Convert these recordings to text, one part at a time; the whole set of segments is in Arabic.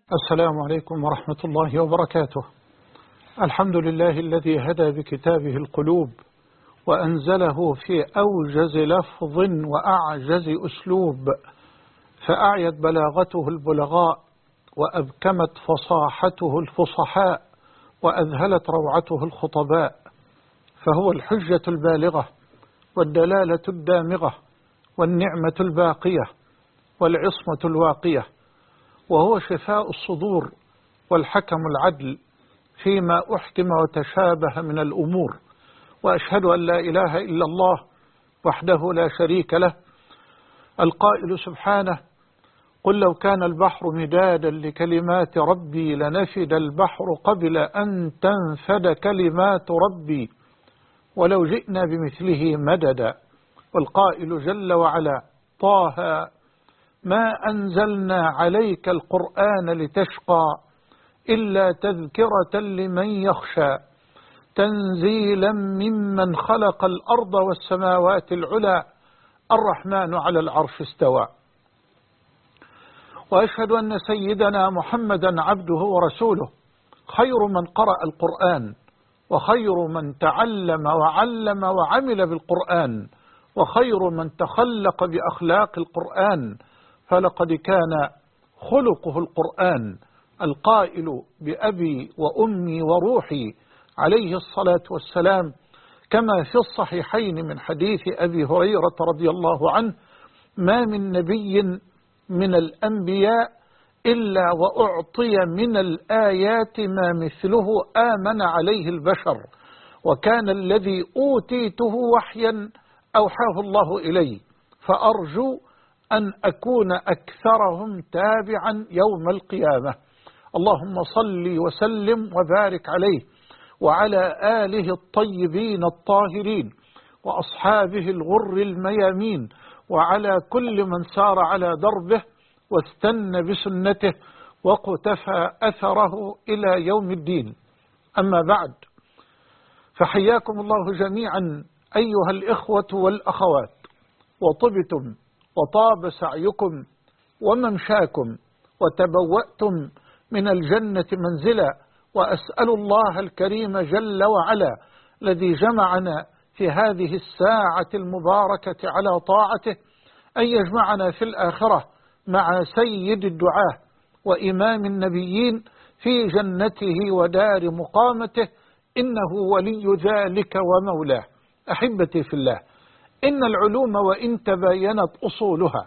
السلام عليكم ورحمة الله وبركاته. الحمد لله الذي هدى بكتابه القلوب وأنزله في أوجز لفظ وأعجز أسلوب، فأعيت بلاغته البلغاء وأبكمت فصاحته الفصحاء وأذهلت روعته الخطباء، فهو الحجة البالغة والدلالة الدامغة والنعمة الباقية والعصمة الواقية، وهو شفاء الصدور والحكم العدل فيما أحكم وتشابه من الأمور. وأشهد أن لا إله إلا الله وحده لا شريك له، القائل سبحانه: قل لو كان البحر مدادا لكلمات ربي لنفد البحر قبل أن تنفد كلمات ربي ولو جئنا بمثله مددا. والقائل جل وعلا: طه ما أنزلنا عليك القرآن لتشقى إلا تذكرة لمن يخشى تنزيلا ممن خلق الأرض والسماوات العلى الرحمن على العرش استوى. وأشهد أن سيدنا محمدا عبده ورسوله، خير من قرأ القرآن وخير من تعلم وعلم وعمل بالقرآن وخير من تخلق بأخلاق القرآن، فلقد كان خلقه القرآن، القائل بأبي وأمي وروحي عليه الصلاة والسلام، كما في الصحيحين من حديث أبي هريرة رضي الله عنه: ما من نبي من الأنبياء إلا وأعطي من الآيات ما مثله آمن عليه البشر، وكان الذي أوتيته وحيا أوحاه الله إلي، فأرجو أن أكون أكثرهم تابعا يوم القيامة. اللهم صل وسلم وبارك عليه وعلى آله الطيبين الطاهرين وأصحابه الغر الميامين وعلى كل من سار على دربه واستنى بسنته وقتفى أثره إلى يوم الدين. أما بعد، فحياكم الله جميعا أيها الإخوة والأخوات، وطبتم وطاب سعيكم وممشاكم وتبوأتم من الجنة منزلا، وأسأل الله الكريم جل وعلا الذي جمعنا في هذه الساعة المباركة على طاعته أن يجمعنا في الآخرة مع سيد الدعاة وإمام النبيين في جنته ودار مقامته، إنه ولي ذلك ومولاه. أحبتي في الله، إن العلوم وإن تباينت أصولها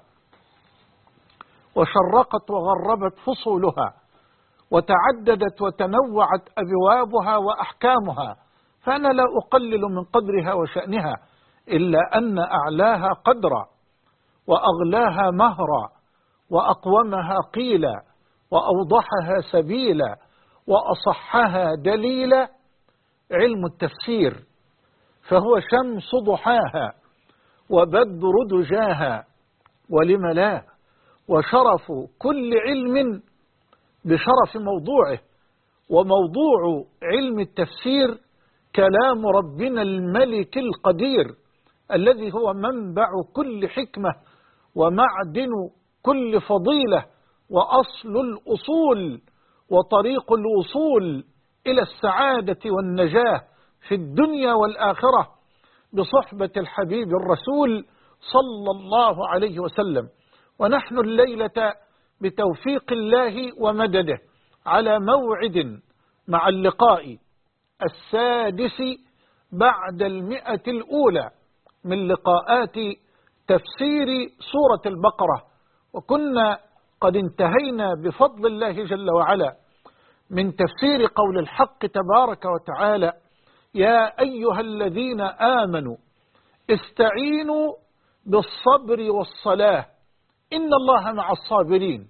وشرقت وغربت فصولها وتعددت وتنوعت أبوابها وأحكامها، فأنا لا أقلل من قدرها وشأنها، إلا أن أعلاها قدرا وأغلاها مهرا وأقومها قيلا وأوضحها سبيلا وأصحها دليلا علم التفسير، فهو شمس ضحاها وبدر دجاها، ولم لا، وشرف كل علم بشرف موضوعه. وموضوع علم التفسير كلام ربنا الملك القدير الذي هو منبع كل حكمة ومعدن كل فضيلة وأصل الأصول وطريق الوصول إلى السعادة والنجاة في الدنيا والآخرة بصحبة الحبيب الرسول صلى الله عليه وسلم. ونحن الليلة بتوفيق الله ومدده على موعد مع اللقاء السادس بعد 100 الأولى من لقاءات تفسير سورة البقرة، وكنا قد انتهينا بفضل الله جل وعلا من تفسير قول الحق تبارك وتعالى: يا أيها الذين آمنوا استعينوا بالصبر والصلاة إن الله مع الصابرين.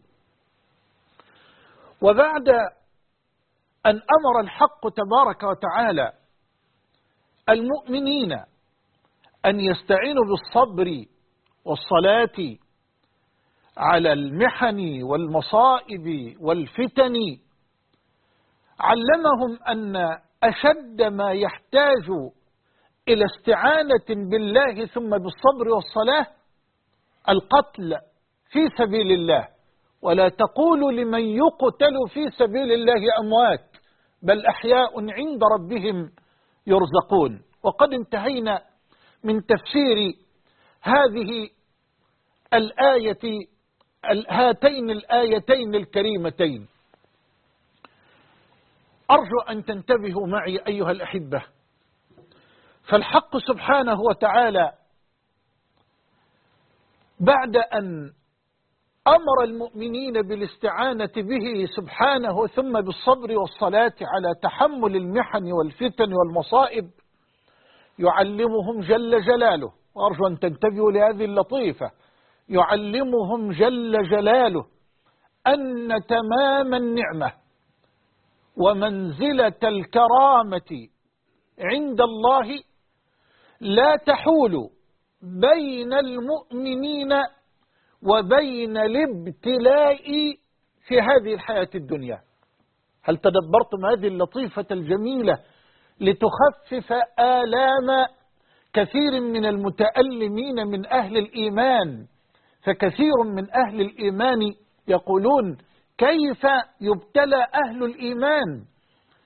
وبعد أن أمر الحق تبارك وتعالى المؤمنين أن يستعينوا بالصبر والصلاة على المحن والمصائب والفتن، علمهم أن أشد ما يحتاج إلى استعانة بالله ثم بالصبر والصلاة القتل في سبيل الله ولا تقولوا لمن يقتل في سبيل الله أموات بل أحياء عند ربهم يرزقون. وقد انتهينا من تفسير هذه هاتين الآيتين الكريمتين. أرجو أن تنتبهوا معي أيها الأحبة، فالحق سبحانه وتعالى بعد أن أمر المؤمنين بالاستعانة به سبحانه ثم بالصبر والصلاة على تحمل المحن والفتن والمصائب يعلمهم جل جلاله، وأرجو أن تنتبهوا لهذه اللطيفة، يعلمهم جل جلاله أن تمام النعمة ومنزلة الكرامة عند الله لا تحول بين المؤمنين وبين الابتلاء في هذه الحياة الدنيا. هل تدبرتم هذه اللطيفة الجميلة لتخفف آلام كثير من المتألمين من أهل الإيمان؟ فكثير من أهل الإيمان يقولون كيف يبتلى أهل الإيمان